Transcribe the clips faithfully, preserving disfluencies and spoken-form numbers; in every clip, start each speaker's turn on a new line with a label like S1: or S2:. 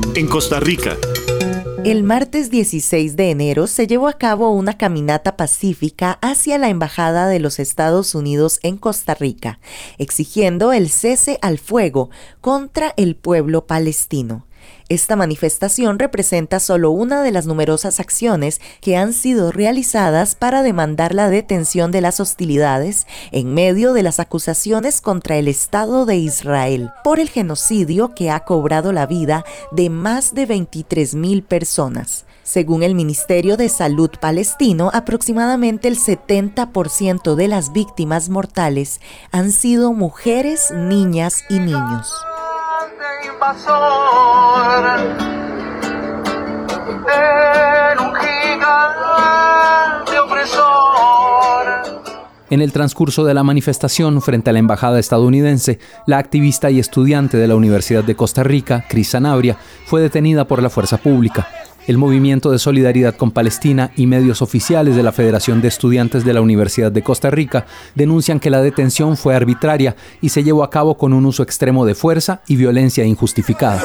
S1: En Costa Rica.
S2: El martes dieciséis de enero se llevó a cabo una caminata pacífica hacia la Embajada de los Estados Unidos en Costa Rica, exigiendo el cese al fuego contra el pueblo palestino. Esta manifestación representa solo una de las numerosas acciones que han sido realizadas para demandar la detención de las hostilidades en medio de las acusaciones contra el Estado de Israel por el genocidio que ha cobrado la vida de más de veintitrés mil personas. Según el Ministerio de Salud palestino, aproximadamente el setenta por ciento de las víctimas mortales han sido mujeres, niñas y niños.
S3: Invasor, en un gigante opresor.
S4: En el transcurso de la manifestación frente a la embajada estadounidense, la activista y estudiante de la Universidad de Costa Rica, Cris Sanabria, fue detenida por la fuerza pública. El Movimiento de Solidaridad con Palestina y medios oficiales de la Federación de Estudiantes de la Universidad de Costa Rica denuncian que la detención fue arbitraria y se llevó a cabo con un uso extremo de fuerza y violencia injustificada.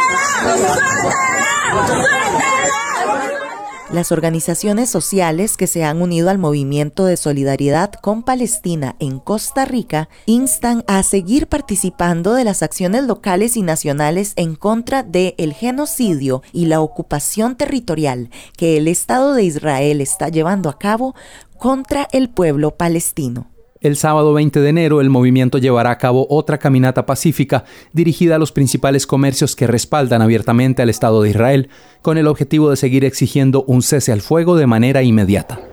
S2: Las organizaciones sociales que se han unido al movimiento de solidaridad con Palestina en Costa Rica instan a seguir participando de las acciones locales y nacionales en contra del genocidio y la ocupación territorial que el Estado de Israel está llevando a cabo contra el pueblo palestino.
S4: El sábado veinte de enero, el movimiento llevará a cabo otra caminata pacífica dirigida a los principales comercios que respaldan abiertamente al Estado de Israel, con el objetivo de seguir exigiendo un cese al fuego de manera inmediata.